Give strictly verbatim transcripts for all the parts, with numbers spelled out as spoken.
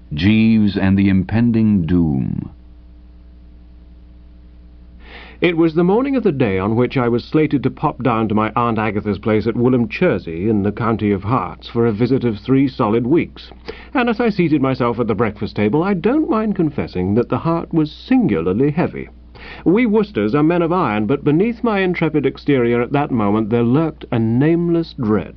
Jeeves and the Impending Doom. It was the morning of the day on which I was slated to pop down to my Aunt Agatha's place at Woolham Chersey in the county of Herts for a visit of three solid weeks, and as I seated myself at the breakfast table I don't mind confessing that the heart was singularly heavy. We Worcesters are men of iron, but beneath my intrepid exterior at that moment there lurked a nameless dread.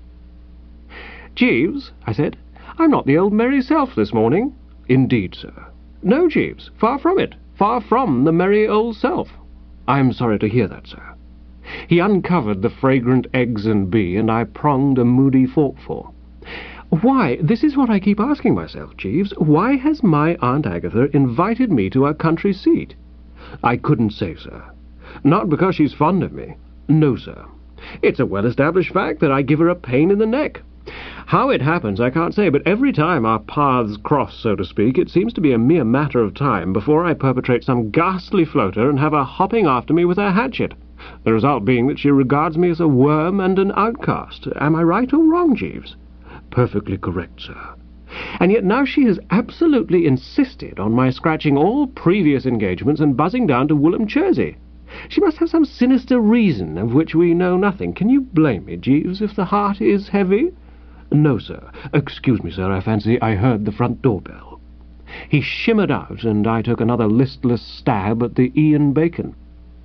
"Jeeves," I said, "I'm not the old merry self this morning." "Indeed, sir." "No, Jeeves, far from it, far from the merry old self." "I am sorry to hear that, sir." He uncovered the fragrant eggs and bee, and I pronged a moody forkful. "Why, this is what I keep asking myself, Jeeves. Why has my Aunt Agatha invited me to her country seat?" "I couldn't say, sir." "Not because she's fond of me?" "No, sir. It's a well-established fact that I give her a pain in the neck. How it happens I can't say, but every time our paths cross, so to speak, it seems to be a mere matter of time before I perpetrate some ghastly floater and have her hopping after me with her hatchet, the result being that she regards me as a worm and an outcast. Am I right or wrong, Jeeves?" "Perfectly correct, sir." "And yet now she has absolutely insisted on my scratching all previous engagements and buzzing down to Woolham Chersey. She must have some sinister reason of which we know nothing. Can you blame me, Jeeves, if the heart is heavy?" "No, sir. Excuse me, sir, I fancy I heard the front door bell." He shimmered out, and I took another listless stab at the Ian Bacon.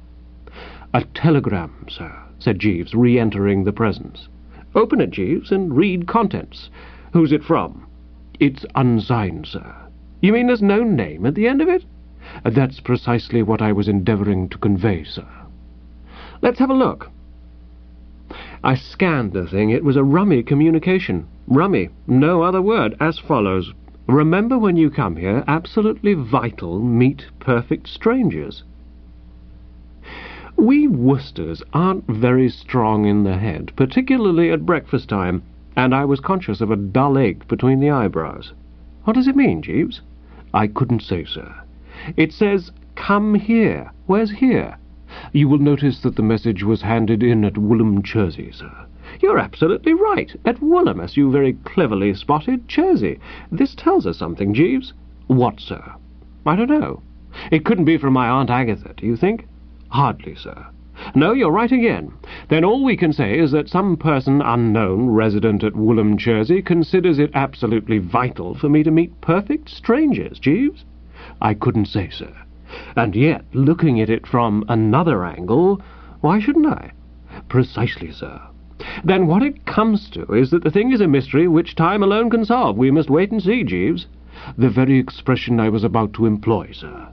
"A telegram, sir," said Jeeves, re-entering the presence. "Open it, Jeeves, and read contents. Who's it from?" "It's unsigned, sir." "You mean there's no name at the end of it?" "That's precisely what I was endeavouring to convey, sir." "Let's have a look." I scanned the thing. It was a rummy communication. Rummy, no other word, as follows. "Remember when you come here, absolutely vital, meet perfect strangers." We Worcesters aren't very strong in the head, particularly at breakfast time, and I was conscious of a dull ache between the eyebrows. "What does it mean, Jeeves?" "I couldn't say, sir." "It says, 'Come here.' Where's here?" "You will notice that the message was handed in at Woolham Chersey, sir." "You're absolutely right. At Woolham, as you very cleverly spotted, Chersey. This tells us something, Jeeves." "What, sir?" "I don't know. It couldn't be from my Aunt Agatha, do you think?" "Hardly, sir." "No, you're right again. Then all we can say is that some person unknown resident at Woolham Chersey considers it absolutely vital for me to meet perfect strangers, Jeeves." "I couldn't say, sir." "And yet, looking at it from another angle, why shouldn't I?" "Precisely, sir." "Then what it comes to is that the thing is a mystery which time alone can solve. We must wait and see, Jeeves." "The very expression I was about to employ, sir."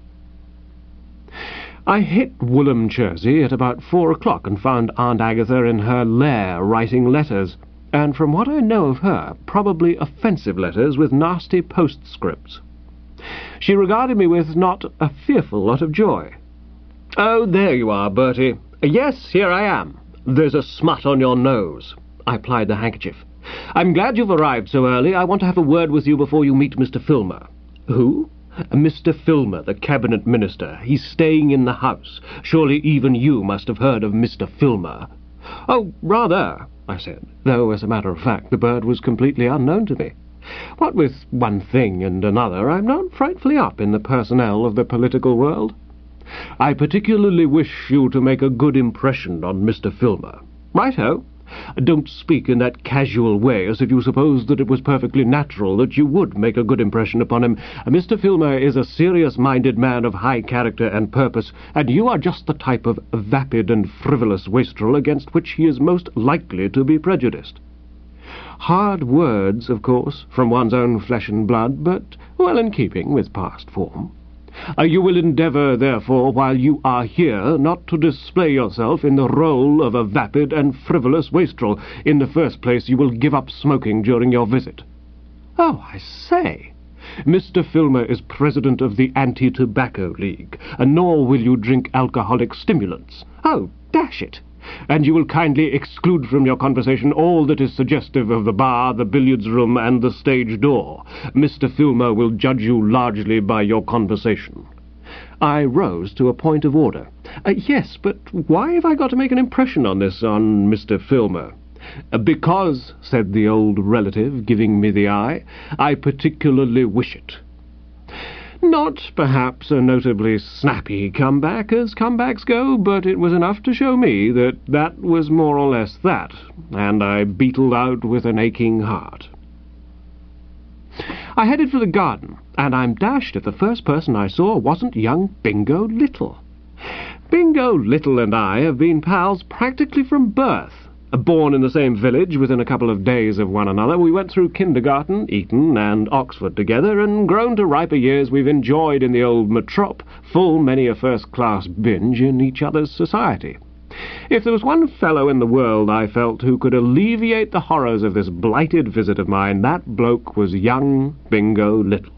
I hit Woolham Chersey at about four o'clock and found Aunt Agatha in her lair writing letters, and from what I know of her, probably offensive letters with nasty postscripts. She regarded me with not a fearful lot of joy. "Oh, there you are, Bertie. Yes, here I am. There's a smut on your nose." I applied the handkerchief. "I'm glad you've arrived so early. I want to have a word with you before you meet Mister Filmer." "Who?" "Mister Filmer, the cabinet minister. He's staying in the house. Surely even you must have heard of Mister Filmer." "Oh, rather," I said, though, as a matter of fact, the bird was completely unknown to me. What with one thing and another, I'm not frightfully up in the personnel of the political world. "I particularly wish you to make a good impression on Mister Filmer." "Right-ho." "Don't speak in that casual way as if you supposed that it was perfectly natural that you would make a good impression upon him. Mister Filmer is a serious-minded man of high character and purpose, and you are just the type of vapid and frivolous wastrel against which he is most likely to be prejudiced." Hard words, of course, from one's own flesh and blood, but well in keeping with past form. Uh, you will endeavour, therefore, while you are here, not to display yourself in the role of a vapid and frivolous wastrel. In the first place, you will give up smoking during your visit." "Oh, I say." "Mister Filmer is president of the Anti-Tobacco League, and nor will you drink alcoholic stimulants." "Oh, dash it." "And you will kindly exclude from your conversation all that is suggestive of the bar, the billiards room, and the stage door. Mister Filmer will judge you largely by your conversation." I rose to a point of order. Uh, yes, but why have I got to make an impression on this, on Mister Filmer? "Because," said the old relative, giving me the eye, "I particularly wish it." Not, perhaps, a notably snappy comeback as comebacks go, but it was enough to show me that that was more or less that, and I beetled out with an aching heart. I headed for the garden, and I'm dashed if the first person I saw wasn't young Bingo Little. Bingo Little and I have been pals practically from birth. Born in the same village within a couple of days of one another, we went through kindergarten, Eton, and Oxford together, and grown to riper years we've enjoyed in the old metrop, full many a first-class binge in each other's society. If there was one fellow in the world, I felt, who could alleviate the horrors of this blighted visit of mine, that bloke was young Bingo Little.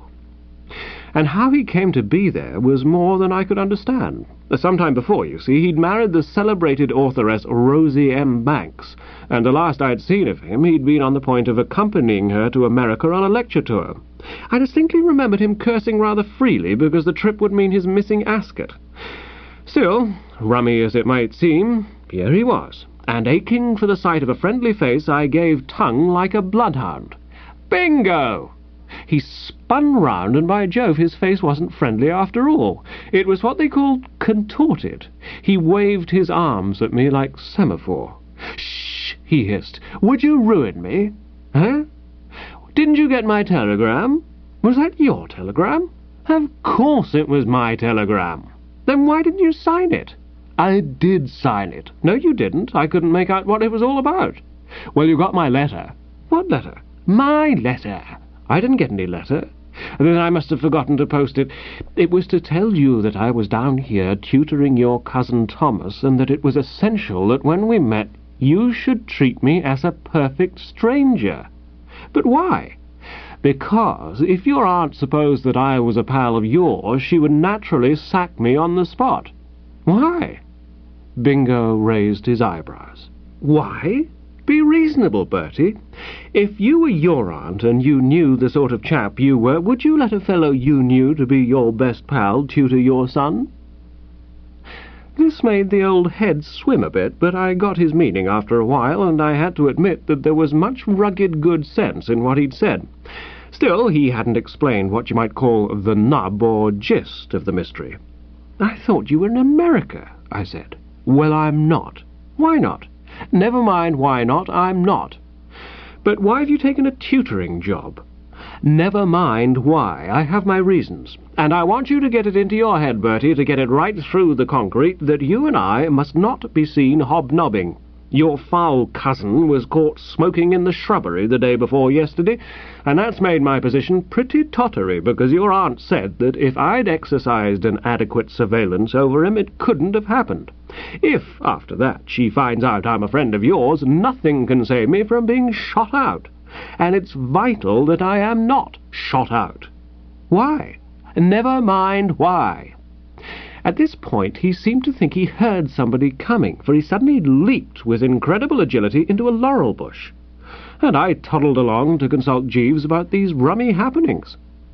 And how he came to be there was more than I could understand. Some time before, you see, he'd married the celebrated authoress Rosie M. Banks, and the last I'd seen of him, he'd been on the point of accompanying her to America on a lecture tour. I distinctly remembered him cursing rather freely because the trip would mean his missing Ascot. Still, rummy as it might seem, here he was, and aching for the sight of a friendly face, I gave tongue like a bloodhound. "Bingo!" He spun round, and by Jove, his face wasn't friendly after all. It was what they called contorted. He waved his arms at me like semaphore. "Shh!" he hissed. "Would you ruin me? Huh? Didn't you get my telegram? Was that your telegram? Of course it was my telegram. Then why didn't you sign it?" "I did sign it." "No, you didn't. I couldn't make out what it was all about." "Well, you got my letter." "What letter?" "My letter." "I didn't get any letter." "Then I must have forgotten to post it. It was to tell you that I was down here tutoring your cousin Thomas, and that it was essential that when we met you should treat me as a perfect stranger." "But why?" "Because if your aunt supposed that I was a pal of yours, she would naturally sack me on the spot." "Why?" Bingo raised his eyebrows. "Why? Be reasonable, Bertie. If you were your aunt and you knew the sort of chap you were, would you let a fellow you knew to be your best pal tutor your son?" This made the old head swim a bit, but I got his meaning after a while, and I had to admit that there was much rugged good sense in what he'd said. Still, he hadn't explained what you might call the nub or gist of the mystery. "I thought you were in America," I said. "Well, I'm not." "Why not?" "Never mind why not, I'm not." "But why have you taken a tutoring job?" "Never mind why. I have my reasons. And I want you to get it into your head, Bertie, to get it right through the concrete, that you and I must not be seen hobnobbing. Your foul cousin was caught smoking in the shrubbery the day before yesterday, and that's made my position pretty tottery, because your aunt said that if I'd exercised an adequate surveillance over him, it couldn't have happened. If, after that, she finds out I'm a friend of yours, nothing can save me from being shot out. And it's vital that I am not shot out." "Why?" "Never mind why." At this point he seemed to think he heard somebody coming, for he suddenly leaped with incredible agility into a laurel bush, and I toddled along to consult Jeeves about these rummy happenings.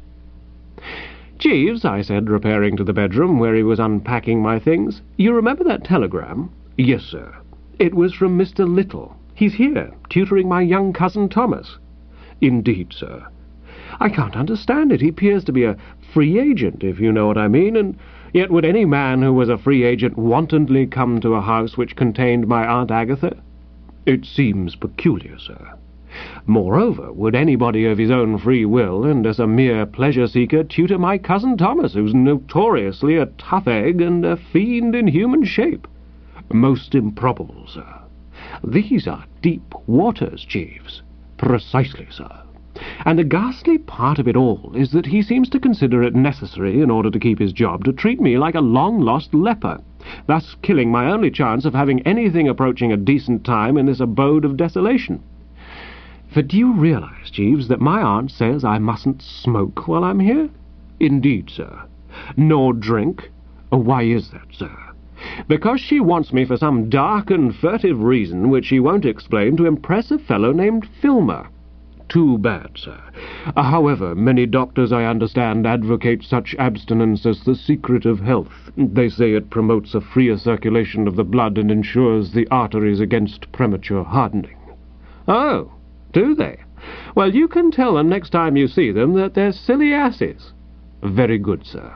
"Jeeves," I said, repairing to the bedroom where he was unpacking my things, "you remember that telegram?" "Yes, sir." "It was from Mister Little. He's here, tutoring my young cousin Thomas." "Indeed, sir." "I can't understand it. He appears to be a free agent, if you know what I mean, and yet would any man who was a free agent wantonly come to a house which contained my Aunt Agatha?" "It seems peculiar, sir." "Moreover, would anybody of his own free will, and as a mere pleasure-seeker, tutor my cousin Thomas, who's notoriously a tough egg and a fiend in human shape?" "Most improbable, sir." "These are deep waters, Jeeves." "Precisely, sir. And the ghastly part of it all is that he seems to consider it necessary, in order to keep his job, to treat me like a long-lost leper, thus killing my only chance of having anything approaching a decent time in this abode of desolation. For do you realize, Jeeves, that my aunt says I mustn't smoke while I'm here?" "Indeed, sir." "Nor drink?" "Why is that, sir?" "Because she wants me for some dark and furtive reason which she won't explain, to impress a fellow named Filmer." "Too bad, sir. However, many doctors, I understand, advocate such abstinence as the secret of health. They say it promotes a freer circulation of the blood and ensures the arteries against premature hardening." "Oh, do they? Well, you can tell them next time you see them that they're silly asses." "Very good, sir."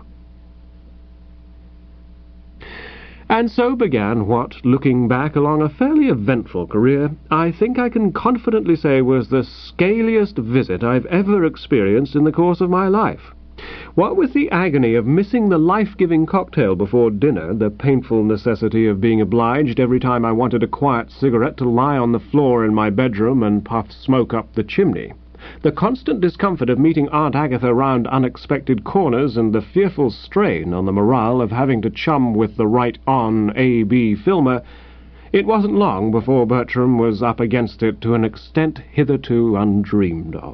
And so began what, looking back along a fairly eventful career, I think I can confidently say was the scaliest visit I've ever experienced in the course of my life. What with the agony of missing the life-giving cocktail before dinner, the painful necessity of being obliged every time I wanted a quiet cigarette to lie on the floor in my bedroom and puff smoke up the chimney, the constant discomfort of meeting Aunt Agatha round unexpected corners, and the fearful strain on the morale of having to chum with the right-on A B filmer, it wasn't long before Bertram was up against it to an extent hitherto undreamed of.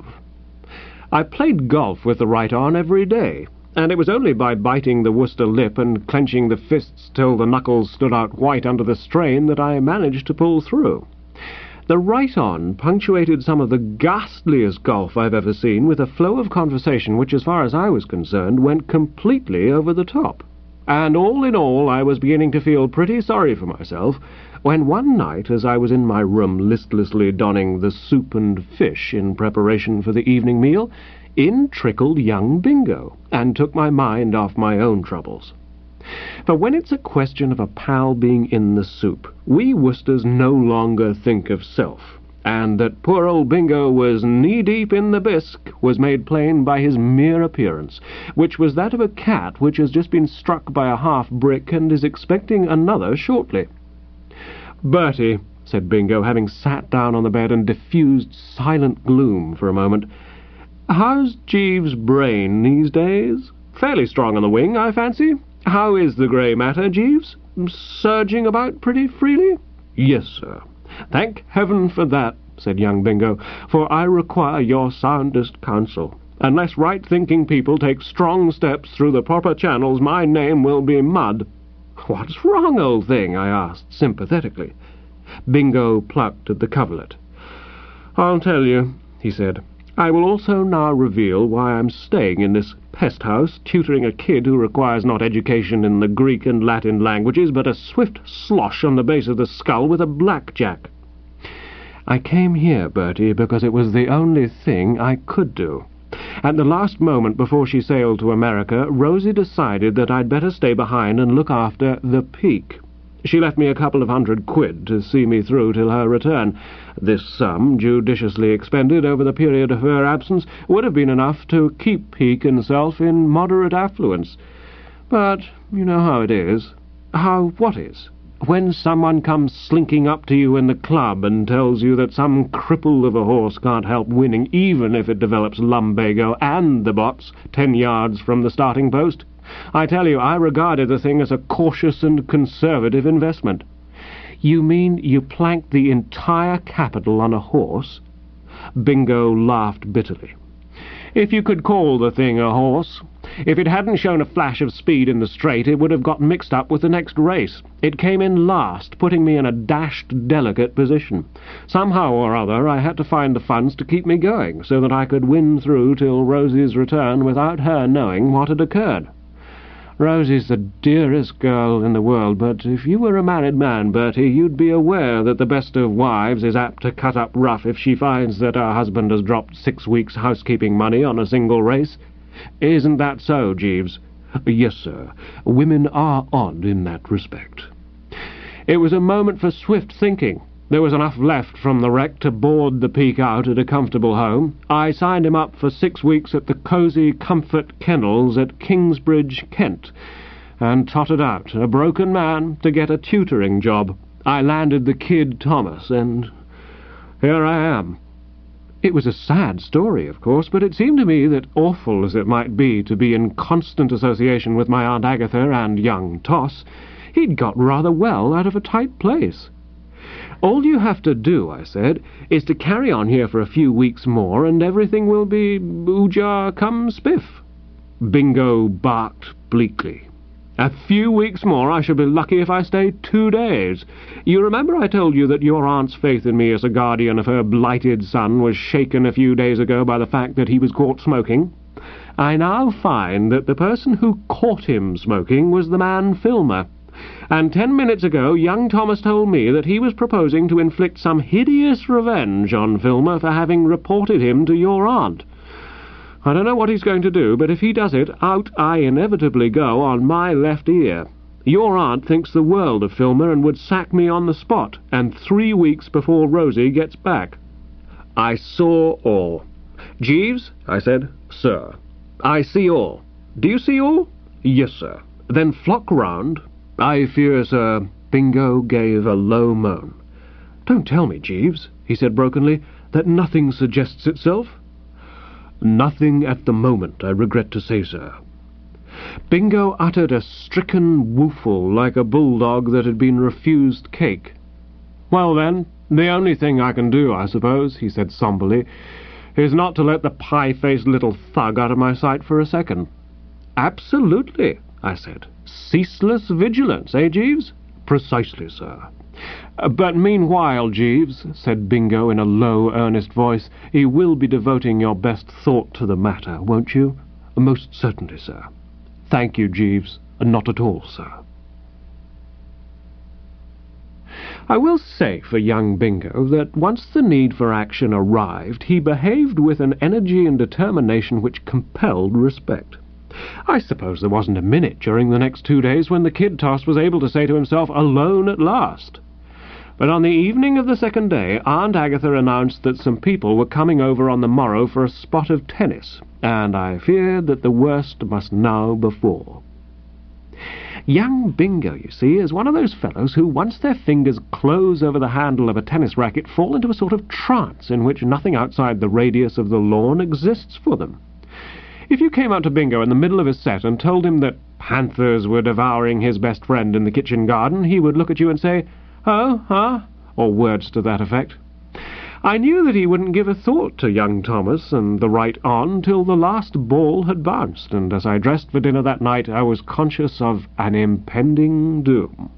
I played golf with the right-on every day, and it was only by biting the Worcester lip and clenching the fists till the knuckles stood out white under the strain that I managed to pull through. The right-on punctuated some of the ghastliest golf I've ever seen, with a flow of conversation which, as far as I was concerned, went completely over the top. And all in all, I was beginning to feel pretty sorry for myself, when one night, as I was in my room listlessly donning the soup and fish in preparation for the evening meal, in trickled young Bingo, and took my mind off my own troubles. For when it's a question of a pal being in the soup, we Worcesters no longer think of self, and that poor old Bingo was knee-deep in the bisque was made plain by his mere appearance, which was that of a cat which has just been struck by a half-brick and is expecting another shortly. "Bertie," said Bingo, having sat down on the bed and diffused silent gloom for a moment, "how's Jeeves' brain these days? Fairly strong on the wing, I fancy. How is the grey matter, Jeeves? Surging about pretty freely?" "Yes, sir." "Thank heaven for that," said young Bingo, "for I require your soundest counsel. Unless right-thinking people take strong steps through the proper channels, my name will be mud." "What's wrong, old thing?" I asked sympathetically. Bingo plucked at the coverlet. "I'll tell you," he said. "I will also now reveal why I'm staying in this pest house, tutoring a kid who requires not education in the Greek and Latin languages, but a swift slosh on the base of the skull with a blackjack. I came here, Bertie, because it was the only thing I could do. At the last moment before she sailed to America, Rosie decided that I'd better stay behind and look after the Peak. She left me a couple of hundred quid to see me through till her return. This sum, judiciously expended over the period of her absence, would have been enough to keep Peak and self in moderate affluence. But you know how it is. How what is? When someone comes slinking up to you in the club and tells you that some cripple of a horse can't help winning even if it develops lumbago and the bots ten yards from the starting post, I tell you, I regarded the thing as a cautious and conservative investment. You mean you planked the entire capital on a horse? Bingo laughed bitterly. If you could call the thing a horse. If it hadn't shown a flash of speed in the straight, it would have got mixed up with the next race. It came in last, putting me in a dashed delicate position. Somehow or other I had to find the funds to keep me going, so that I could win through till Rosie's return without her knowing what had occurred. Rosie's the dearest girl in the world, but if you were a married man, Bertie, you'd be aware that the best of wives is apt to cut up rough if she finds that her husband has dropped six weeks' housekeeping money on a single race. Isn't that so, Jeeves? Yes, sir. Women are odd in that respect. It was a moment for swift thinking. There was enough left from the wreck to board the Peak out at a comfortable home. I signed him up for six weeks at the cosy Comfort Kennels at Kingsbridge, Kent, and tottered out, a broken man, to get a tutoring job. I landed the kid Thomas, and here I am. It was a sad story, of course, but it seemed to me that, awful as it might be to be in constant association with my Aunt Agatha and young Toss, he'd got rather well out of a tight place. All you have to do, I said, is to carry on here for a few weeks more, and everything will be ooja cum spiff. Bingo barked bleakly. A few weeks more? I shall be lucky if I stay two days. You remember I told you that your aunt's faith in me as a guardian of her blighted son was shaken a few days ago by the fact that he was caught smoking? I now find that the person who caught him smoking was the man Filmer, And ten minutes ago young Thomas told me that he was proposing to inflict some hideous revenge on Filmer for having reported him to your aunt. I don't know what he's going to do, but if he does it, out I inevitably go on my left ear. Your aunt thinks the world of Filmer and would sack me on the spot, and three weeks before Rosie gets back. I saw all. Jeeves, I said. Sir. I see all. Do you see all? Yes, sir. Then flock round. I fear, sir. Bingo gave a low moan. Don't tell me, Jeeves, he said brokenly, that nothing suggests itself. Nothing at the moment, I regret to say, sir. Bingo uttered a stricken woofle like a bulldog that had been refused cake. Well, then, the only thing I can do, I suppose, he said somberly, is not to let the pie-faced little thug out of my sight for a second. Absolutely, I said. Ceaseless vigilance, eh, Jeeves? Precisely, sir. Uh, but meanwhile, Jeeves, said Bingo in a low, earnest voice, you will be devoting your best thought to the matter, won't you? Most certainly, sir. Thank you, Jeeves. Not at all, sir. I will say for young Bingo that once the need for action arrived, he behaved with an energy and determination which compelled respect. I suppose there wasn't a minute during the next two days when the kid toss was able to say to himself, alone at last. But on the evening of the second day, Aunt Agatha announced that some people were coming over on the morrow for a spot of tennis, and I feared that the worst must now befall. Young Bingo, you see, is one of those fellows who, once their fingers close over the handle of a tennis racket, fall into a sort of trance in which nothing outside the radius of the lawn exists for them. If you came up to Bingo in the middle of his set and told him that panthers were devouring his best friend in the kitchen garden, he would look at you and say, "Oh, huh?" or words to that effect. I knew that he wouldn't give a thought to young Thomas and the right on till the last ball had bounced, and as I dressed for dinner that night I was conscious of an impending doom.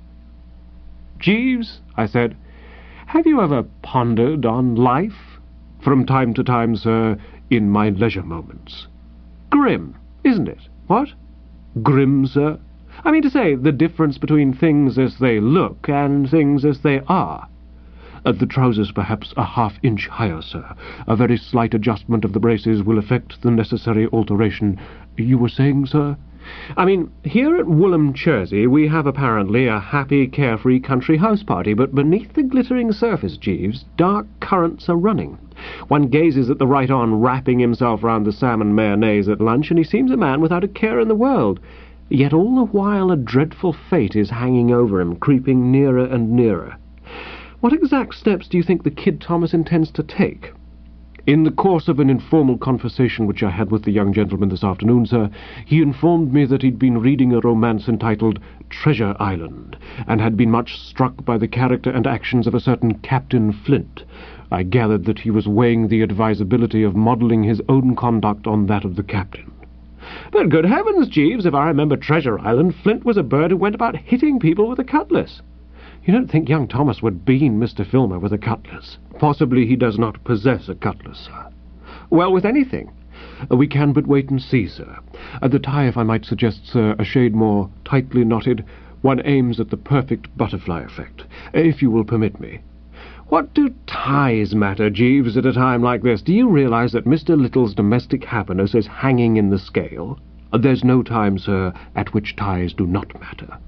"Jeeves," I said, "have you ever pondered on life?" "From time to time, sir, in my leisure moments." "Grim, isn't it? What?" "Grim, sir? I mean to say, the difference between things as they look and things as they are." Uh, the trousers perhaps a half-inch higher, sir. A very slight adjustment of the braces will effect the necessary alteration. You were saying, sir? I mean, here at Woolham, Chersey, we have apparently a happy, carefree country house party, but beneath the glittering surface, Jeeves, dark currents are running. One gazes at the right-on wrapping himself round the salmon mayonnaise at lunch, and he seems a man without a care in the world. Yet all the while a dreadful fate is hanging over him, creeping nearer and nearer. What exact steps do you think the kid Thomas intends to take? In the course of an informal conversation which I had with the young gentleman this afternoon, sir, he informed me that he'd been reading a romance entitled Treasure Island, and had been much struck by the character and actions of a certain Captain Flint. I gathered that he was weighing the advisability of modelling his own conduct on that of the captain. But good heavens, Jeeves, if I remember Treasure Island, Flint was a bird who went about hitting people with a cutlass. You don't think young Thomas would bean Mister Filmer with a cutlass? Possibly he does not possess a cutlass, sir. Well, with anything. We can but wait and see, sir. The tie, if I might suggest, sir, a shade more tightly knotted. One aims at the perfect butterfly effect, if you will permit me. What do ties matter, Jeeves, at a time like this? Do you realize that Mister Little's domestic happiness is hanging in the scale? There's no time, sir, at which ties do not matter.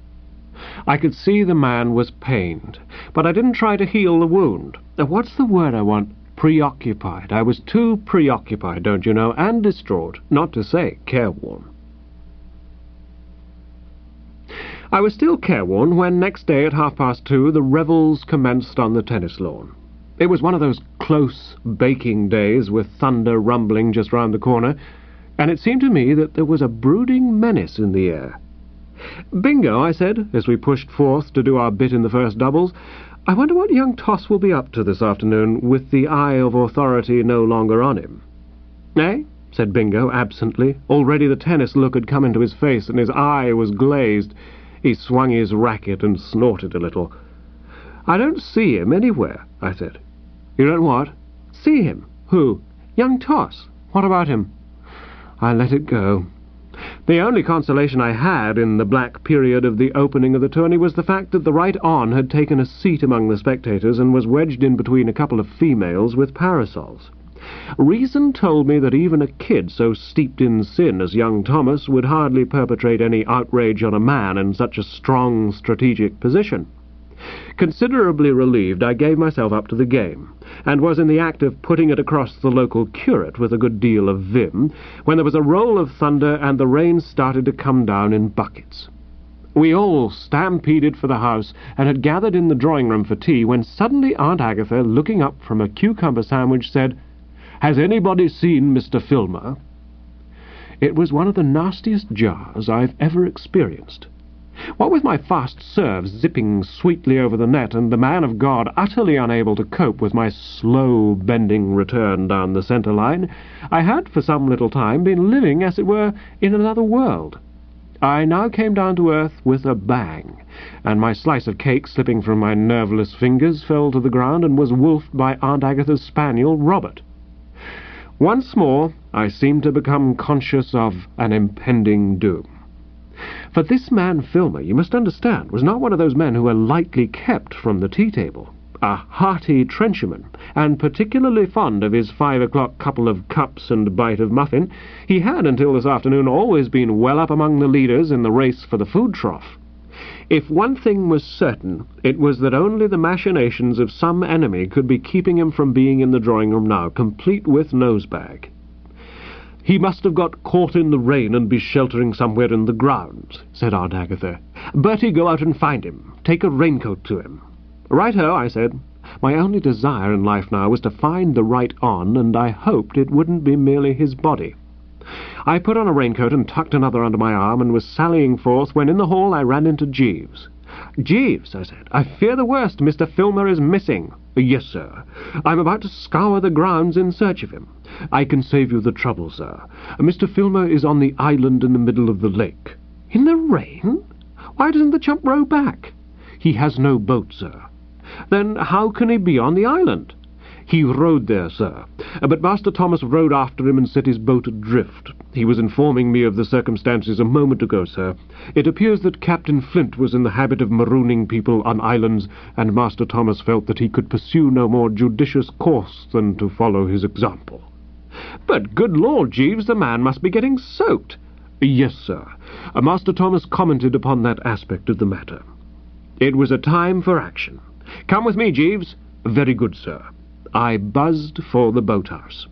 I could see the man was pained, but I didn't try to heal the wound. What's the word I want? Preoccupied. I was too preoccupied, don't you know, and distraught, not to say careworn. I was still careworn when next day at half past two the revels commenced on the tennis lawn. It was one of those close baking days with thunder rumbling just round the corner, and it seemed to me that there was a brooding menace in the air. "Bingo," I said, as we pushed forth to do our bit in the first doubles, "I wonder what young Toss will be up to this afternoon, with the eye of authority no longer on him." "Eh?" said Bingo, absently. Already the tennis look had come into his face, and his eye was glazed. He swung his racket and snorted a little. "I don't see him anywhere," I said. "You don't what?" "See him." "Who?" "Young Toss. What about him?" I let it go. The only consolation I had in the black period of the opening of the tourney was the fact that the right-on had taken a seat among the spectators and was wedged in between a couple of females with parasols. Reason told me that even a kid so steeped in sin as young Thomas would hardly perpetrate any outrage on a man in such a strong strategic position. Considerably relieved, I gave myself up to the game, and was in the act of putting it across the local curate with a good deal of vim, when there was a roll of thunder and the rain started to come down in buckets. We all stampeded for the house and had gathered in the drawing-room for tea, when suddenly Aunt Agatha, looking up from a cucumber sandwich, said, "Has anybody seen Mister Filmer?" It was one of the nastiest jars I've ever experienced. What with my fast serves zipping sweetly over the net, and the man of God utterly unable to cope with my slow bending return down the centre line, I had for some little time been living, as it were, in another world. I now came down to earth with a bang, and my slice of cake, slipping from my nerveless fingers, fell to the ground and was wolfed by Aunt Agatha's spaniel, Robert. Once more I seemed to become conscious of an impending doom. For this man Filmer, you must understand, was not one of those men who are lightly kept from the tea-table. A hearty trencherman, and particularly fond of his five o'clock couple of cups and bite of muffin, he had until this afternoon always been well up among the leaders in the race for the food trough. If one thing was certain, it was that only the machinations of some enemy could be keeping him from being in the drawing-room now, complete with nosebag. "He must have got caught in the rain and be sheltering somewhere in the grounds," said Aunt Agatha. "Bertie, go out and find him. Take a raincoat to him." "Right-ho," I said. My only desire in life now was to find the right-on, and I hoped it wouldn't be merely his body. I put on a raincoat and tucked another under my arm, and was sallying forth when in the hall I ran into Jeeves. "Jeeves," I said, "I fear the worst. Mister Filmer is missing." "Yes, sir. I'm about to scour the grounds in search of him." "I can save you the trouble, sir. Mister Filmer is on the island in the middle of the lake." "In the rain? Why doesn't the chump row back?" "He has no boat, sir." "Then how can he be on the island?" "He rowed there, sir, but Master Thomas rowed after him and set his boat adrift. He was informing me of the circumstances a moment ago, sir. It appears that Captain Flint was in the habit of marooning people on islands, and Master Thomas felt that he could pursue no more judicious course than to follow his example." "But, good Lord, Jeeves, the man must be getting soaked." "Yes, sir. Master Thomas commented upon that aspect of the matter." It was a time for action. "Come with me, Jeeves." "Very good, sir." I buzzed for the boathouse.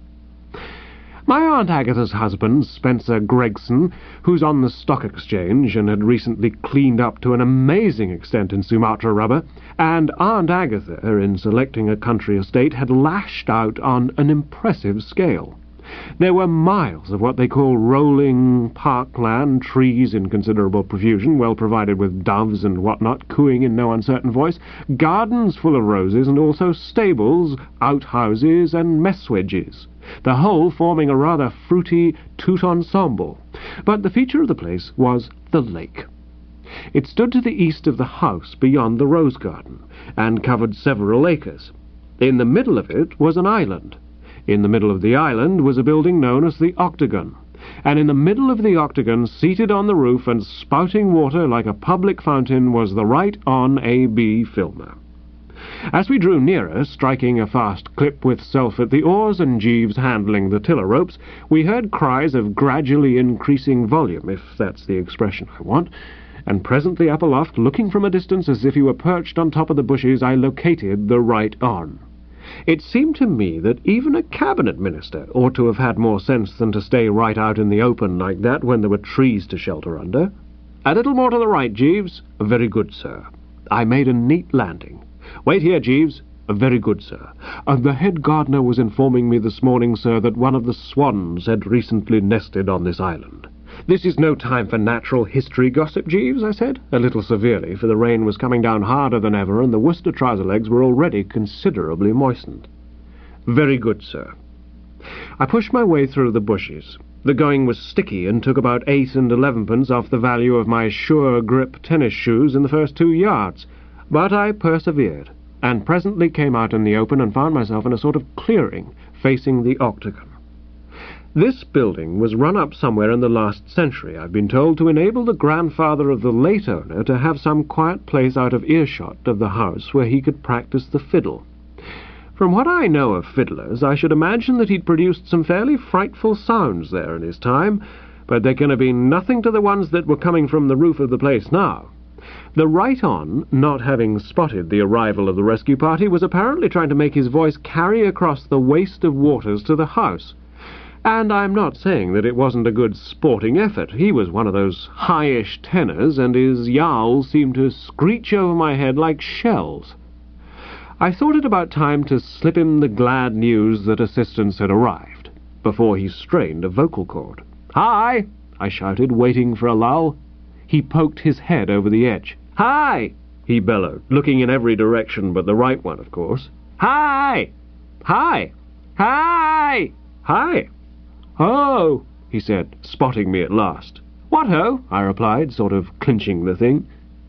My Aunt Agatha's husband, Spencer Gregson, who's on the Stock Exchange and had recently cleaned up to an amazing extent in Sumatra rubber, and Aunt Agatha, in selecting a country estate, had lashed out on an impressive scale. There were miles of what they call rolling parkland, trees in considerable profusion, well provided with doves and what-not, cooing in no uncertain voice, gardens full of roses, and also stables, outhouses, and messuages, the whole forming a rather fruity tout ensemble. But the feature of the place was the lake. It stood to the east of the house beyond the rose garden, and covered several acres. In the middle of it was an island. In the middle of the island was a building known as the Octagon, and in the middle of the Octagon, seated on the roof and spouting water like a public fountain, was the right-on A B Filmer. As we drew nearer, striking a fast clip with Self at the oars and Jeeves handling the tiller ropes, we heard cries of gradually increasing volume, if that's the expression I want, and presently up aloft, looking from a distance as if he were perched on top of the bushes, I located the right-on. It seemed to me that even a cabinet minister ought to have had more sense than to stay right out in the open like that when there were trees to shelter under. "A little more to the right, Jeeves." "Very good, sir." I made a neat landing. "Wait here, Jeeves." "Very good, sir. Uh, the head gardener was informing me this morning, sir, that one of the swans had recently nested on this island." "This is no time for natural history gossip, Jeeves," I said, a little severely, for the rain was coming down harder than ever, and the Worcester trouser legs were already considerably moistened. "Very good, sir." I pushed my way through the bushes. The going was sticky, and took about eight and elevenpence off the value of my sure grip tennis shoes in the first two yards. But I persevered, and presently came out in the open and found myself in a sort of clearing facing the Octagon. This building was run up somewhere in the last century, I've been told, to enable the grandfather of the late owner to have some quiet place out of earshot of the house where he could practice the fiddle. From what I know of fiddlers, I should imagine that he'd produced some fairly frightful sounds there in his time, but there can have been nothing to the ones that were coming from the roof of the place now. The right-on, not having spotted the arrival of the rescue party, was apparently trying to make his voice carry across the waste of waters to the house. And I'm not saying that it wasn't a good sporting effort. He was one of those high-ish tenors, and his yowls seemed to screech over my head like shells. I thought it about time to slip him the glad news that assistance had arrived, before he strained a vocal cord. "Hi!" I shouted, waiting for a lull. He poked his head over the edge. "Hi!" he bellowed, looking in every direction but the right one, of course. "Hi! Hi! Hi! Hi! Ho!" he said, spotting me at last. "What ho?" I replied, sort of clinching the thing.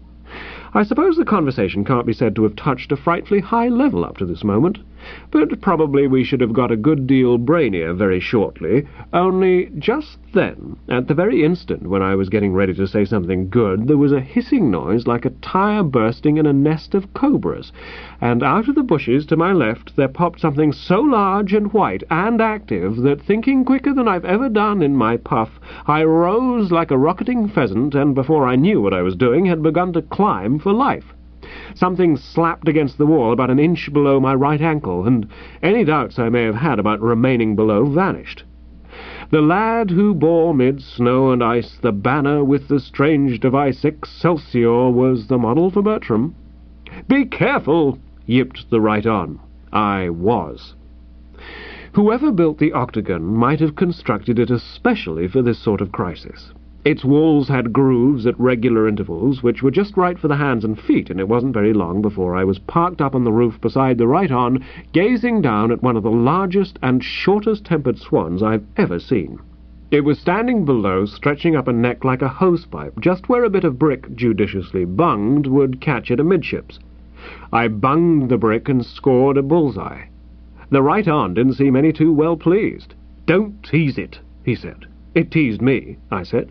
I suppose the conversation can't be said to have touched a frightfully high level up to this moment, but probably we should have got a good deal brainier very shortly, only just then, at the very instant when I was getting ready to say something good, there was a hissing noise like a tire bursting in a nest of cobras, and out of the bushes to my left there popped something so large and white and active that, thinking quicker than I've ever done in my puff, I rose like a rocketing pheasant, and before I knew what I was doing had begun to climb for life. Something slapped against the wall about an inch below my right ankle, and any doubts I may have had about remaining below vanished. The lad who bore mid snow and ice the banner with the strange device Excelsior was the model for Bertram. "Be careful!" yipped the right-on. I was. Whoever built the octagon might have constructed it especially for this sort of crisis. Its walls had grooves at regular intervals, which were just right for the hands and feet, and it wasn't very long before I was parked up on the roof beside the right-on, gazing down at one of the largest and shortest-tempered swans I've ever seen. It was standing below, stretching up a neck like a hosepipe, just where a bit of brick, judiciously bunged, would catch it amidships. I bunged the brick and scored a bullseye. The right-on didn't seem any too well pleased. "Don't tease it," he said. "It teased me," I said.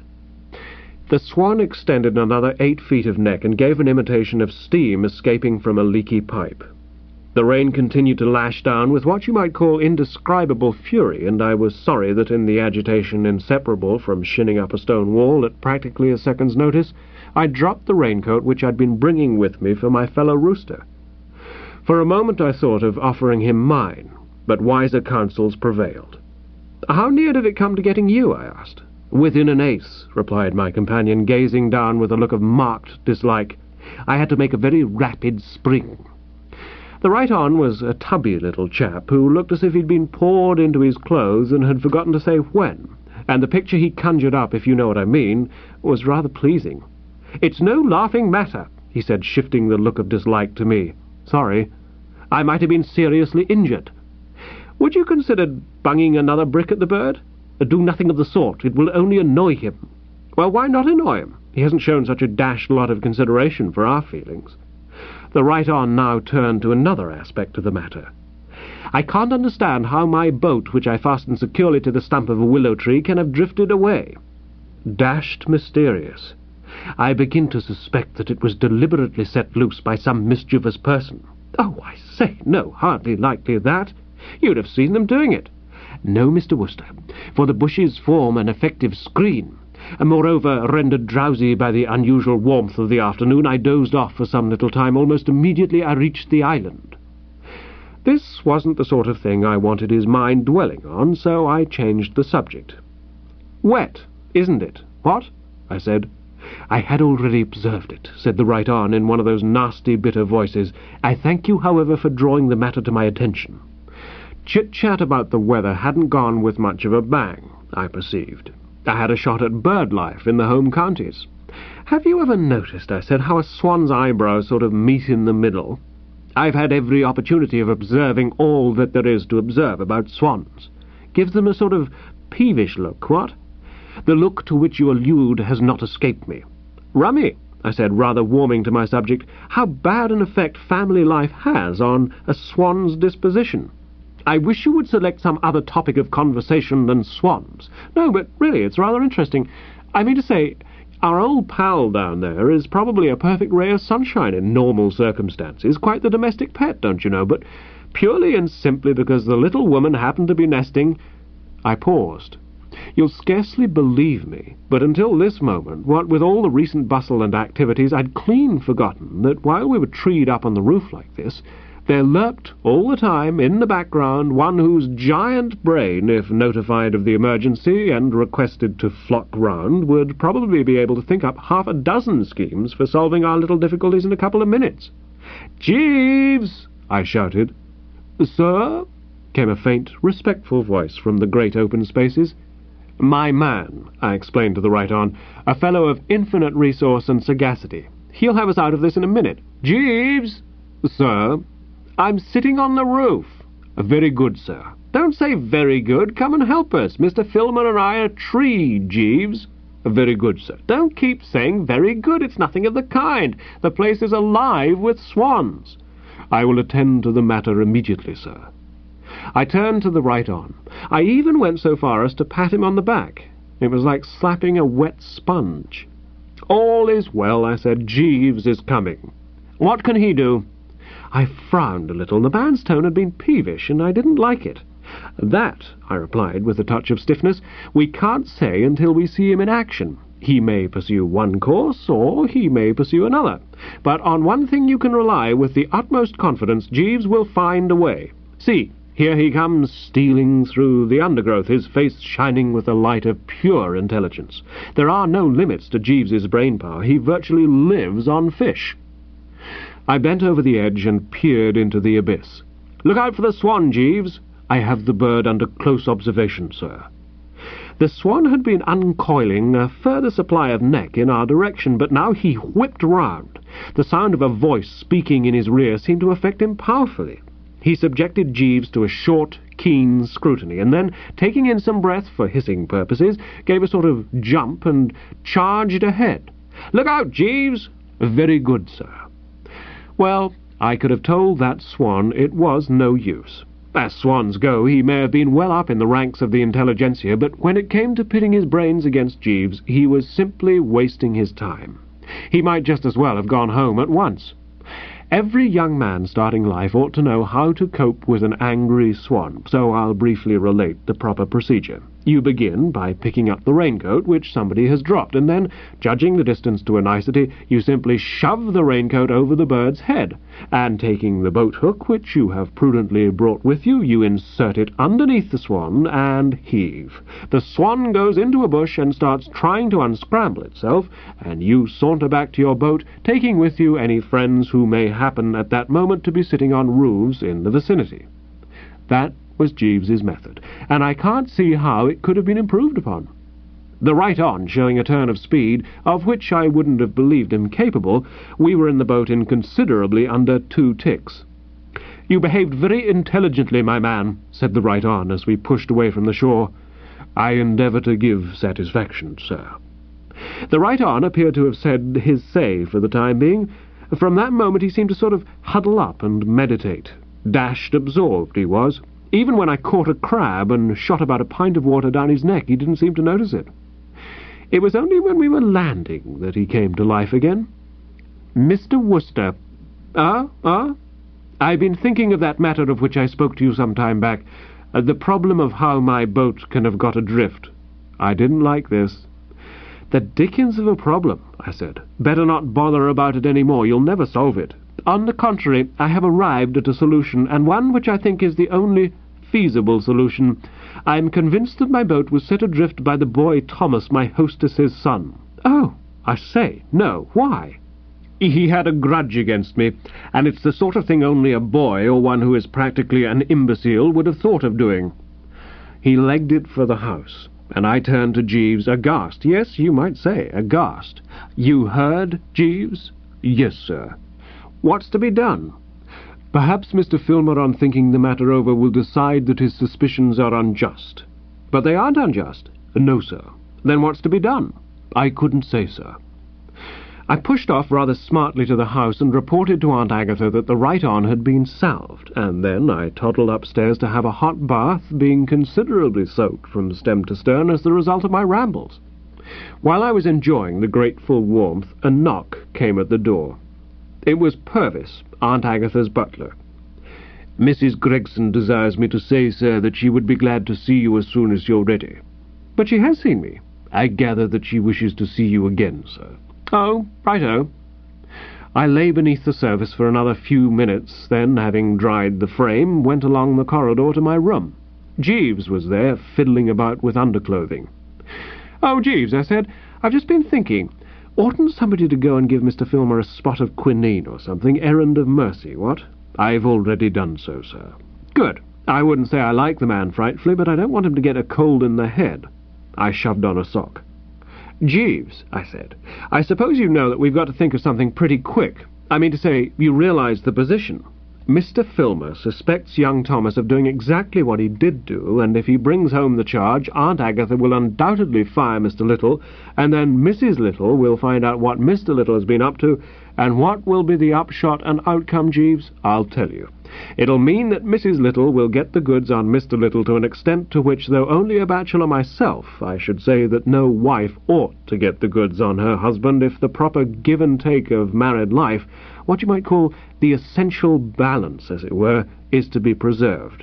The swan extended another eight feet of neck and gave an imitation of steam escaping from a leaky pipe. The rain continued to lash down with what you might call indescribable fury, and I was sorry that in the agitation inseparable from shinning up a stone wall at practically a second's notice, I dropped the raincoat which I'd been bringing with me for my fellow rooster. For a moment I thought of offering him mine, but wiser counsels prevailed. "How near did it come to getting you?" I asked. "Within an ace," replied my companion, gazing down with a look of marked dislike. "I had to make a very rapid spring." The right-on was a tubby little chap who looked as if he'd been poured into his clothes and had forgotten to say when, and the picture he conjured up, if you know what I mean, was rather pleasing. "It's no laughing matter," he said, shifting the look of dislike to me. "Sorry. I might have been seriously injured. Would you consider bunging another brick at the bird?" "Do nothing of the sort. It will only annoy him." "Well, why not annoy him? He hasn't shown such a dashed lot of consideration for our feelings." The right-on now turned to another aspect of the matter. "I can't understand how my boat, which I fastened securely to the stump of a willow tree, can have drifted away." Dashed mysterious. "I begin to suspect that it was deliberately set loose by some mischievous person." "Oh, I say, no, hardly likely that. You'd have seen them doing it." "No, Mister Wooster, for the bushes form an effective screen. And moreover, rendered drowsy by the unusual warmth of the afternoon, I dozed off for some little time almost immediately I reached the island." This wasn't the sort of thing I wanted his mind dwelling on, so I changed the subject. "Wet, isn't it? What?" I said. "I had already observed it," said the right-on in one of those nasty, bitter voices. "I thank you, however, for drawing the matter to my attention." Chit-chat about the weather hadn't gone with much of a bang, I perceived. I had a shot at bird life in the home counties. "Have you ever noticed," I said, "how a swan's eyebrows sort of meet in the middle? I've had every opportunity of observing all that there is to observe about swans. Gives them a sort of peevish look, what? The look to which you allude has not escaped me. Rummy," I said, rather warming to my subject, "how bad an effect family life has on a swan's disposition." I wish you would select some other topic of conversation than swans. No, but really, it's rather interesting. I mean to say, our old pal down there is probably a perfect ray of sunshine in normal circumstances, quite the domestic pet, don't you know, but purely and simply because the little woman happened to be nesting—" I paused. You'll scarcely believe me, but until this moment, what with all the recent bustle and activities, I'd clean forgotten that while we were treed up on the roof like this, there lurked all the time in the background one whose giant brain, if notified of the emergency and requested to flock round, would probably be able to think up half a dozen schemes for solving our little difficulties in a couple of minutes. "Jeeves!" I shouted. "Sir?" came a faint, respectful voice from the great open spaces. "My man," I explained to the right-on, "a fellow of infinite resource and sagacity. He'll have us out of this in a minute. Jeeves!" "Sir?" "I'm sitting on the roof." "Very good, sir." "Don't say very good. Come and help us. Mister Filmer and I are treed, Jeeves." "Very good, sir." "Don't keep saying very good. It's nothing of the kind. The place is alive with swans." "I will attend to the matter immediately, sir." I turned to the right-on. I even went so far as to pat him on the back. It was like slapping a wet sponge. "All is well," I said. "Jeeves is coming." "What can he do?" I frowned a little. The man's tone had been peevish, and I didn't like it. "That," I replied with a touch of stiffness, "we can't say until we see him in action. He may pursue one course, or he may pursue another. But on one thing you can rely with the utmost confidence. Jeeves will find a way. See, here he comes stealing through the undergrowth, his face shining with the light of pure intelligence. There are no limits to Jeeves's brain power. He virtually lives on fish." I bent over the edge and peered into the abyss. "Look out for the swan, Jeeves." "I have the bird under close observation, sir." The swan had been uncoiling a further supply of neck in our direction, but now he whipped round. The sound of a voice speaking in his rear seemed to affect him powerfully. He subjected Jeeves to a short, keen scrutiny, and then, taking in some breath for hissing purposes, gave a sort of jump and charged ahead. "Look out, Jeeves!" "Very good, sir." Well, I could have told that swan it was no use. As swans go, he may have been well up in the ranks of the intelligentsia, but when it came to pitting his brains against Jeeves, he was simply wasting his time. He might just as well have gone home at once. Every young man starting life ought to know how to cope with an angry swan, so I'll briefly relate the proper procedure. You begin by picking up the raincoat which somebody has dropped, and then, judging the distance to a nicety, you simply shove the raincoat over the bird's head, and taking the boat hook which you have prudently brought with you, you insert it underneath the swan and heave. The swan goes into a bush and starts trying to unscramble itself, and you saunter back to your boat, taking with you any friends who may happen at that moment to be sitting on roofs in the vicinity. That was Jeeves's method, and I can't see how it could have been improved upon. The right-on showing a turn of speed, of which I wouldn't have believed him capable, we were in the boat in considerably under two ticks. "You behaved very intelligently, my man," said the right-on as we pushed away from the shore. "I endeavour to give satisfaction, sir." The right-on appeared to have said his say for the time being. From that moment he seemed to sort of huddle up and meditate. Dashed absorbed he was. Even when I caught a crab and shot about a pint of water down his neck, he didn't seem to notice it. It was only when we were landing that he came to life again. "Mister Wooster." "Ah, ah? I've been thinking of that matter of which I spoke to you some time back, uh, the problem of how my boat can have got adrift." I didn't like this. "The dickens of a problem," I said. "Better not bother about it any more. You'll never solve it. On the contrary, I have arrived at a solution, and one which I think is the only feasible solution. I am convinced that my boat was set adrift by the boy Thomas, my hostess's son." "Oh, I say, no. Why?" "He had a grudge against me, and it's the sort of thing only a boy, or one who is practically an imbecile, would have thought of doing." He legged it for the house, and I turned to Jeeves, aghast. Yes, you might say, aghast. "You heard, Jeeves?" "Yes, sir." "What's to be done?" "Perhaps Mister Filmer, on thinking the matter over, will decide that his suspicions are unjust." "But they aren't unjust." "No, sir." "Then what's to be done?" "I couldn't say, sir." I pushed off rather smartly to the house and reported to Aunt Agatha that the right-on had been salved, and then I toddled upstairs to have a hot bath, being considerably soaked from stem to stern as the result of my rambles. While I was enjoying the grateful warmth, a knock came at the door. It was Purvis, Aunt Agatha's butler. "Missus Gregson desires me to say, sir, that she would be glad to see you as soon as you're ready." "But she has seen me." "I gather that she wishes to see you again, sir." "Oh, right-o." I lay beneath the service for another few minutes, then, having dried the frame, went along the corridor to my room. Jeeves was there, fiddling about with underclothing. "Oh, Jeeves," I said, "I've just been thinking. Oughtn't somebody to go and give Mister Filmer a spot of quinine or something, errand of mercy, what?" "I've already done so, sir." "Good. I wouldn't say I like the man frightfully, but I don't want him to get a cold in the head." I shoved on a sock. "Jeeves," I said, "I suppose you know that we've got to think of something pretty quick. I mean to say, you realize the position. Mister Filmer suspects young Thomas of doing exactly what he did do, and if he brings home the charge, Aunt Agatha will undoubtedly fire Mister Little, and then Missus Little will find out what Mister Little has been up to, and what will be the upshot and outcome, Jeeves? I'll tell you. It'll mean that Missus Little will get the goods on Mister Little to an extent to which, though only a bachelor myself, I should say that no wife ought to get the goods on her husband if the proper give and take of married life, what you might call the essential balance, as it were, is to be preserved.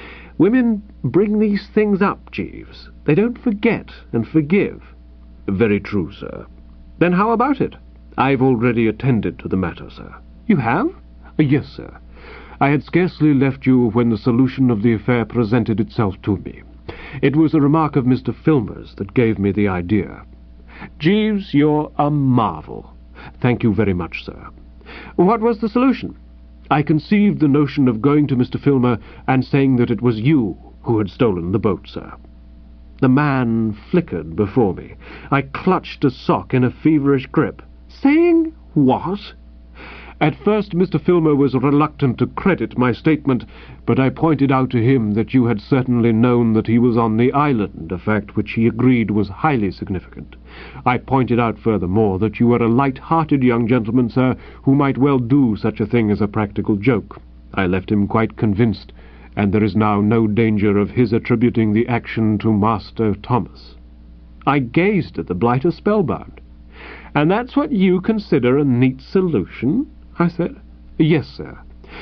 Women bring these things up, Jeeves. They don't forget and forgive." "Very true, sir." "Then how about it?" "I've already attended to the matter, sir." "You have?" "Yes, sir. I had scarcely left you when the solution of the affair presented itself to me. It was a remark of Mister Filmer's that gave me the idea." "Jeeves, you're a marvel." "Thank you very much, sir." "What was the solution?" "I conceived the notion of going to Mister Filmer and saying that it was you who had stolen the boat, sir." The man flickered before me. I clutched a sock in a feverish grip. "Saying what?" "At first Mister Filmer was reluctant to credit my statement, but I pointed out to him that you had certainly known that he was on the island, a fact which he agreed was highly significant. I pointed out furthermore that you were a light-hearted young gentleman, sir, who might well do such a thing as a practical joke. I left him quite convinced, and there is now no danger of his attributing the action to Master Thomas." I gazed at the blighter spellbound. "And that's what you consider a neat solution?" I said. "Yes, sir.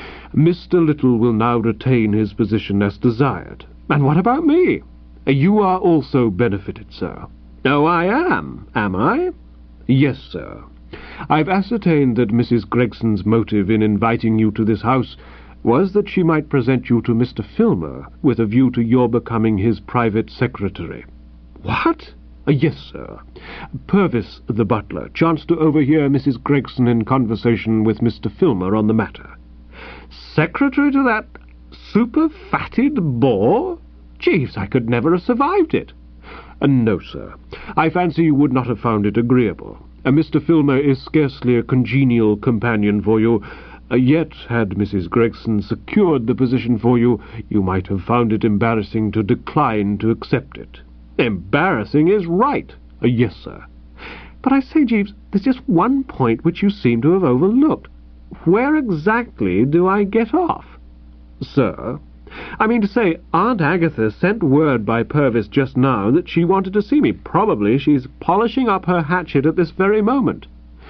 Mister Little will now retain his position as desired." "And what about me?" "You are also benefited, sir." "Oh, I am, am I?" "Yes, sir. I've ascertained that Missus Gregson's motive in inviting you to this house was that she might present you to Mister Filmer with a view to your becoming his private secretary." "What?" "Yes, sir. Purvis, the butler, chanced to overhear Missus Gregson in conversation with Mister Filmer on the matter." "Secretary to that super-fatted bore? Jeeves, I could never have survived it." Uh, "No, sir. I fancy you would not have found it agreeable. Uh, Mister Filmer is scarcely a congenial companion for you. Uh, yet, had Missus Gregson secured the position for you, you might have found it embarrassing to decline to accept it." "Embarrassing is right." Uh, "Yes, sir." "But I say, Jeeves, there's just one point which you seem to have overlooked. Where exactly do I get off?" "Sir?" "I mean to say, Aunt Agatha sent word by Purvis just now that she wanted to see me. Probably she's polishing up her hatchet at this very moment."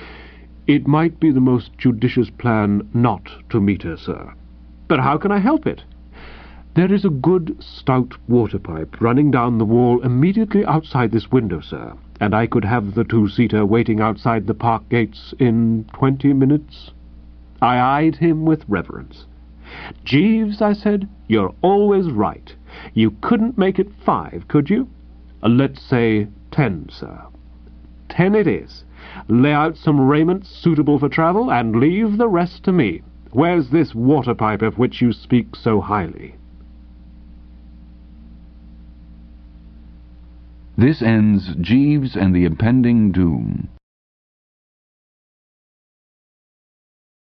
"It might be the most judicious plan not to meet her, sir." "But how can I help it?" "There is a good stout water pipe running down the wall immediately outside this window, sir, and I could have the two-seater waiting outside the park gates in twenty minutes." I eyed him with reverence. "Jeeves," I said, "you're always right. You couldn't make it five, could you?" "Let's say ten, sir." "Ten it is. Lay out some raiment suitable for travel, and leave the rest to me. Where's this water pipe of which you speak so highly?" This ends Jeeves and the Impending Doom.